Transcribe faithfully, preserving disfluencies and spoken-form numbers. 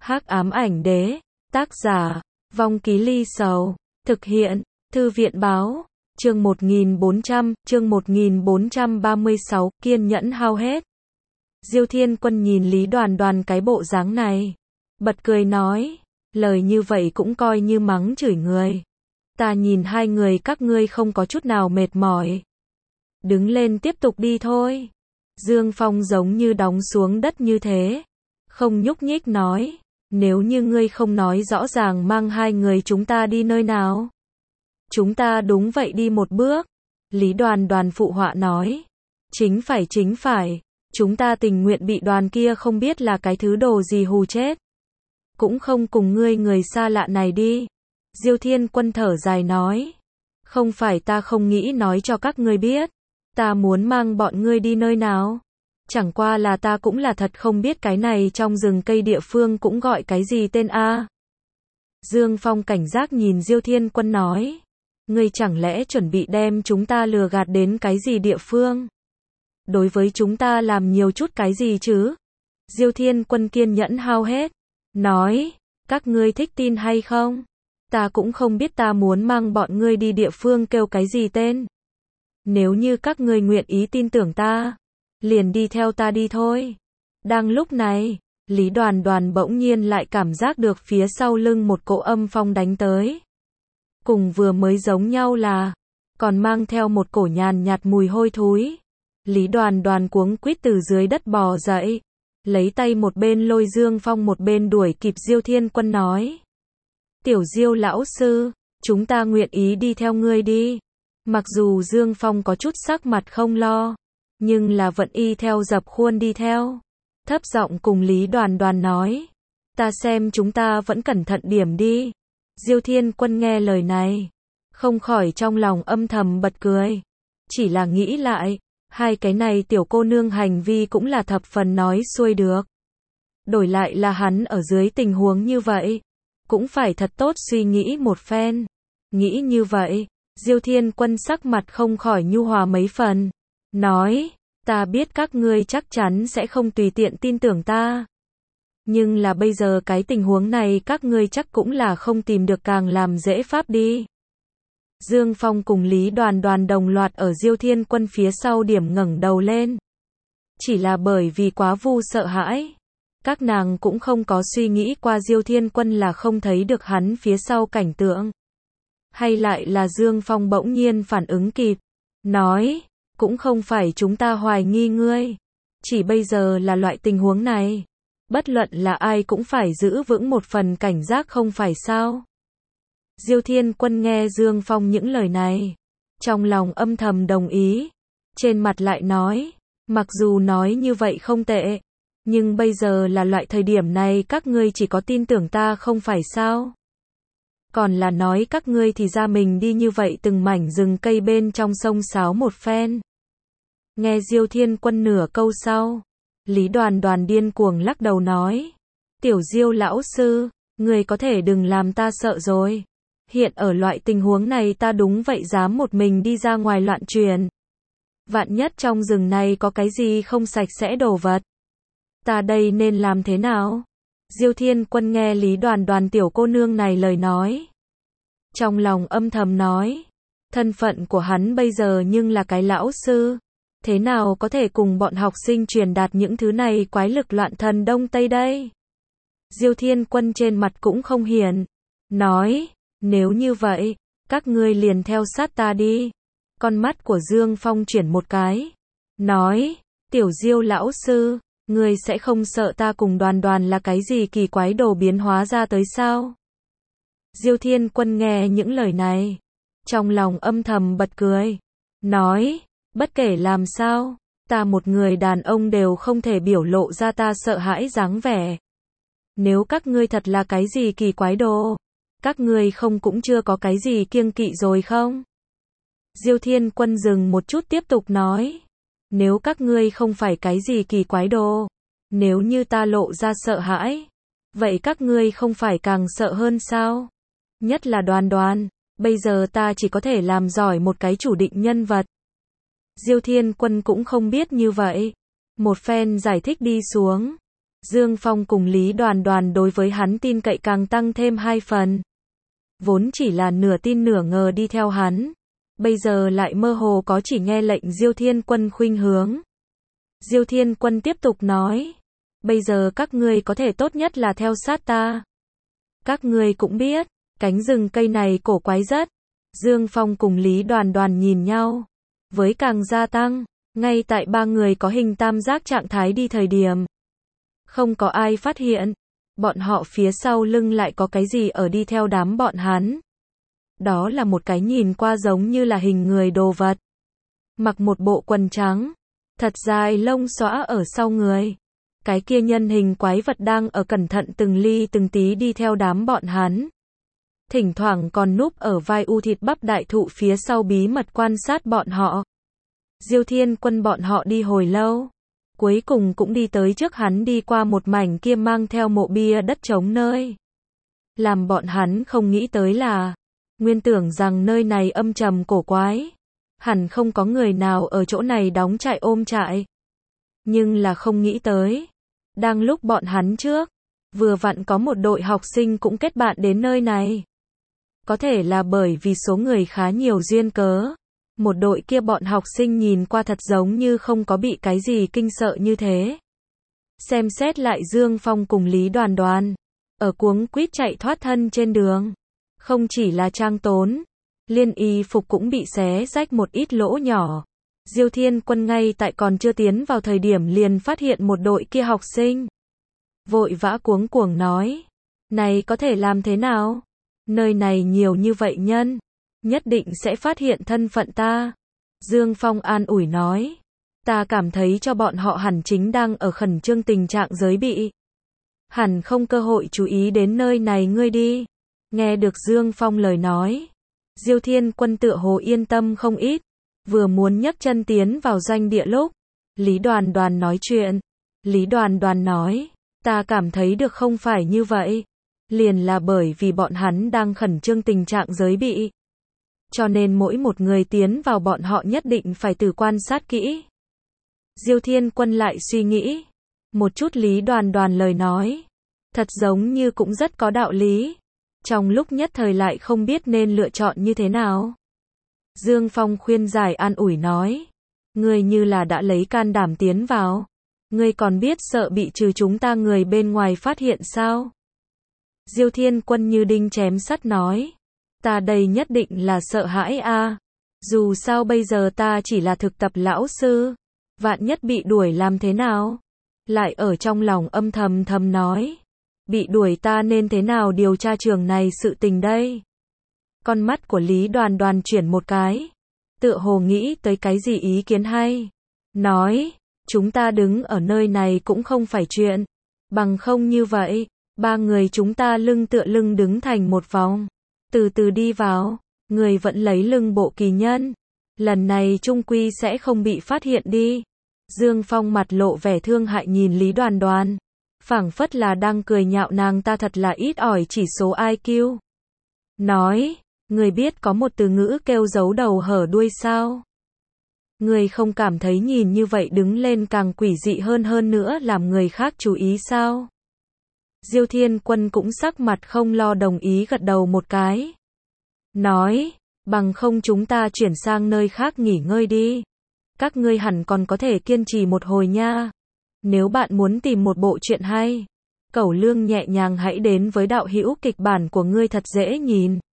Hắc ám ảnh đế, tác giả, Vong Ký Ly Sầu, thực hiện, Thư viện báo, chương một nghìn bốn trăm, chương một nghìn bốn trăm ba mươi sáu, kiên nhẫn hao hết. Diêu Thiên Quân nhìn Lý Đoàn Đoàn cái bộ dáng này, bật cười nói, lời như vậy cũng coi như mắng chửi người. Ta nhìn hai người các ngươi không có chút nào mệt mỏi. Đứng lên tiếp tục đi thôi. Dương Phong giống như đóng xuống đất như thế, không nhúc nhích nói, nếu như ngươi không nói rõ ràng mang hai người chúng ta đi nơi nào. Chúng ta đúng vậy đi một bước. Lý Đoàn Đoàn phụ họa nói, chính phải chính phải, chúng ta tình nguyện bị đoàn kia không biết là cái thứ đồ gì hù chết. Cũng không cùng ngươi người xa lạ này đi. Diêu Thiên Quân thở dài nói, không phải ta không nghĩ nói cho các ngươi biết, ta muốn mang bọn ngươi đi nơi nào. Chẳng qua là ta cũng là thật không biết cái này trong rừng cây địa phương cũng gọi cái gì tên a. Dương Phong cảnh giác nhìn Diêu Thiên Quân nói, ngươi chẳng lẽ chuẩn bị đem chúng ta lừa gạt đến cái gì địa phương? Đối với chúng ta làm nhiều chút cái gì chứ? Diêu Thiên Quân kiên nhẫn hao hết, nói, các ngươi thích tin hay không? Ta cũng không biết ta muốn mang bọn ngươi đi địa phương kêu cái gì tên. Nếu như các ngươi nguyện ý tin tưởng ta, liền đi theo ta đi thôi. Đang lúc này, Lý Đoàn Đoàn bỗng nhiên lại cảm giác được phía sau lưng một cỗ âm phong đánh tới. Cùng vừa mới giống nhau là, còn mang theo một cổ nhàn nhạt mùi hôi thối. Lý Đoàn Đoàn cuống quýt từ dưới đất bò dậy, lấy tay một bên lôi Dương Phong một bên đuổi kịp Diêu Thiên Quân nói, tiểu Diêu lão sư, chúng ta nguyện ý đi theo ngươi đi. Mặc dù Dương Phong có chút sắc mặt không lo, nhưng là vẫn y theo dập khuôn đi theo. Thấp giọng cùng Lý Đoàn Đoàn nói, ta xem chúng ta vẫn cẩn thận điểm đi. Diêu Thiên Quân nghe lời này, không khỏi trong lòng âm thầm bật cười. Chỉ là nghĩ lại, hai cái này tiểu cô nương hành vi cũng là thập phần nói xuôi được. Đổi lại là hắn ở dưới tình huống như vậy, cũng phải thật tốt suy nghĩ một phen. Nghĩ như vậy, Diêu Thiên Quân sắc mặt không khỏi nhu hòa mấy phần, nói, ta biết các ngươi chắc chắn sẽ không tùy tiện tin tưởng ta. Nhưng là bây giờ cái tình huống này các ngươi chắc cũng là không tìm được càng làm dễ pháp đi. Dương Phong cùng Lý Đoàn Đoàn đồng loạt ở Diêu Thiên Quân phía sau điểm ngẩng đầu lên. Chỉ là bởi vì quá vu sợ hãi, các nàng cũng không có suy nghĩ qua Diêu Thiên Quân là không thấy được hắn phía sau cảnh tượng. Hay lại là Dương Phong bỗng nhiên phản ứng kịp, nói, cũng không phải chúng ta hoài nghi ngươi, chỉ bây giờ là loại tình huống này, bất luận là ai cũng phải giữ vững một phần cảnh giác không phải sao. Diêu Thiên Quân nghe Dương Phong những lời này, trong lòng âm thầm đồng ý, trên mặt lại nói, mặc dù nói như vậy không tệ, nhưng bây giờ là loại thời điểm này các ngươi chỉ có tin tưởng ta không phải sao. Còn là nói các ngươi thì ra mình đi như vậy từng mảnh rừng cây bên trong sông sáo một phen. Nghe Diêu Thiên Quân nửa câu sau, Lý Đoàn Đoàn điên cuồng lắc đầu nói, tiểu Diêu lão sư, người có thể đừng làm ta sợ rồi. Hiện ở loại tình huống này ta đúng vậy dám một mình đi ra ngoài loạn truyền. Vạn nhất trong rừng này có cái gì không sạch sẽ đồ vật, ta đây nên làm thế nào? Diêu Thiên Quân nghe Lý Đoàn Đoàn tiểu cô nương này lời nói, trong lòng âm thầm nói, thân phận của hắn bây giờ nhưng là cái lão sư, thế nào có thể cùng bọn học sinh truyền đạt những thứ này quái lực loạn thần Đông Tây đây? Diêu Thiên Quân trên mặt cũng không hiền, nói, nếu như vậy, các ngươi liền theo sát ta đi. Con mắt của Dương Phong chuyển một cái, nói, tiểu Diêu lão sư, ngươi sẽ không sợ ta cùng Đoàn Đoàn là cái gì kỳ quái đồ biến hóa ra tới sao? Diêu Thiên Quân nghe những lời này, trong lòng âm thầm bật cười, nói, bất kể làm sao, ta một người đàn ông đều không thể biểu lộ ra ta sợ hãi dáng vẻ. Nếu các ngươi thật là cái gì kỳ quái đồ, các ngươi không cũng chưa có cái gì kiêng kỵ rồi không? Diêu Thiên Quân dừng một chút tiếp tục nói, nếu các ngươi không phải cái gì kỳ quái đồ, nếu như ta lộ ra sợ hãi, vậy các ngươi không phải càng sợ hơn sao? Nhất là Đoàn Đoàn, bây giờ ta chỉ có thể làm giỏi một cái chủ định nhân vật. Diêu Thiên Quân cũng không biết như vậy. Một phen giải thích đi xuống, Dương Phong cùng Lý Đoàn Đoàn đối với hắn tin cậy càng tăng thêm hai phần. Vốn chỉ là nửa tin nửa ngờ đi theo hắn, bây giờ lại mơ hồ có chỉ nghe lệnh Diêu Thiên Quân khuynh hướng. Diêu Thiên Quân tiếp tục nói, bây giờ các ngươi có thể tốt nhất là theo sát ta. Các ngươi cũng biết, cánh rừng cây này cổ quái rất. Dương Phong cùng Lý Đoàn Đoàn nhìn nhau, với càng gia tăng, ngay tại ba người có hình tam giác trạng thái đi thời điểm. Không có ai phát hiện, bọn họ phía sau lưng lại có cái gì ở đi theo đám bọn hắn. Đó là một cái nhìn qua giống như là hình người đồ vật. Mặc một bộ quần trắng, thật dài lông xõa ở sau người. Cái kia nhân hình quái vật đang ở cẩn thận từng ly từng tí đi theo đám bọn hắn. Thỉnh thoảng còn núp ở vai u thịt bắp đại thụ phía sau bí mật quan sát bọn họ. Diêu Thiên Quân bọn họ đi hồi lâu, cuối cùng cũng đi tới trước hắn đi qua một mảnh kia mang theo mộ bia đất trống nơi. Làm bọn hắn không nghĩ tới là, nguyên tưởng rằng nơi này âm trầm cổ quái, hẳn không có người nào ở chỗ này đóng trại ôm trại. Nhưng là không nghĩ tới, đang lúc bọn hắn trước, vừa vặn có một đội học sinh cũng kết bạn đến nơi này. Có thể là bởi vì số người khá nhiều duyên cớ, một đội kia bọn học sinh nhìn qua thật giống như không có bị cái gì kinh sợ như thế. Xem xét lại Dương Phong cùng Lý Đoàn Đoàn, ở cuống quýt chạy thoát thân trên đường. Không chỉ là trang tốn, liên y phục cũng bị xé rách một ít lỗ nhỏ. Diêu Thiên Quân ngay tại còn chưa tiến vào thời điểm liền phát hiện một đội kia học sinh. Vội vã cuống cuồng nói, này có thể làm thế nào? Nơi này nhiều như vậy nhân, nhất định sẽ phát hiện thân phận ta. Dương Phong an ủi nói, ta cảm thấy cho bọn họ hẳn chính đang ở khẩn trương tình trạng giới bị. Hẳn không cơ hội chú ý đến nơi này ngươi đi. Nghe được Dương Phong lời nói, Diêu Thiên Quân tựa hồ yên tâm không ít, vừa muốn nhấc chân tiến vào doanh địa lúc, Lý Đoàn Đoàn nói chuyện. Lý Đoàn Đoàn nói, ta cảm thấy được không phải như vậy, liền là bởi vì bọn hắn đang khẩn trương tình trạng giới bị. Cho nên mỗi một người tiến vào bọn họ nhất định phải từ quan sát kỹ. Diêu Thiên Quân lại suy nghĩ một chút Lý Đoàn Đoàn lời nói, thật giống như cũng rất có đạo lý. Trong lúc nhất thời lại không biết nên lựa chọn như thế nào. Dương Phong khuyên giải an ủi nói, ngươi như là đã lấy can đảm tiến vào, ngươi còn biết sợ bị trừ chúng ta người bên ngoài phát hiện sao? Diêu Thiên Quân như đinh chém sắt nói, ta đây nhất định là sợ hãi a. Dù sao bây giờ ta chỉ là thực tập lão sư, vạn nhất bị đuổi làm thế nào? Lại ở trong lòng âm thầm thầm nói, bị đuổi ta nên thế nào điều tra trường này sự tình đây? Con mắt của Lý Đoàn Đoàn chuyển một cái, tựa hồ nghĩ tới cái gì ý kiến hay. Nói, chúng ta đứng ở nơi này cũng không phải chuyện, bằng không như vậy, ba người chúng ta lưng tựa lưng đứng thành một vòng, từ từ đi vào, người vẫn lấy lưng bộ kỳ nhân. Lần này trung quy sẽ không bị phát hiện đi. Dương Phong mặt lộ vẻ thương hại nhìn Lý Đoàn Đoàn, phảng phất là đang cười nhạo nàng ta thật là ít ỏi chỉ số i kiu. Nói, người biết có một từ ngữ kêu giấu đầu hở đuôi sao? Người không cảm thấy nhìn như vậy đứng lên càng quỷ dị hơn hơn nữa làm người khác chú ý sao? Diêu Thiên Quân cũng sắc mặt không lo đồng ý gật đầu một cái. Nói, bằng không chúng ta chuyển sang nơi khác nghỉ ngơi đi. Các ngươi hẳn còn có thể kiên trì một hồi nha. Nếu bạn muốn tìm một bộ truyện hay, Cẩu Lương nhẹ nhàng hãy đến với đạo hữu kịch bản của ngươi thật dễ nhìn.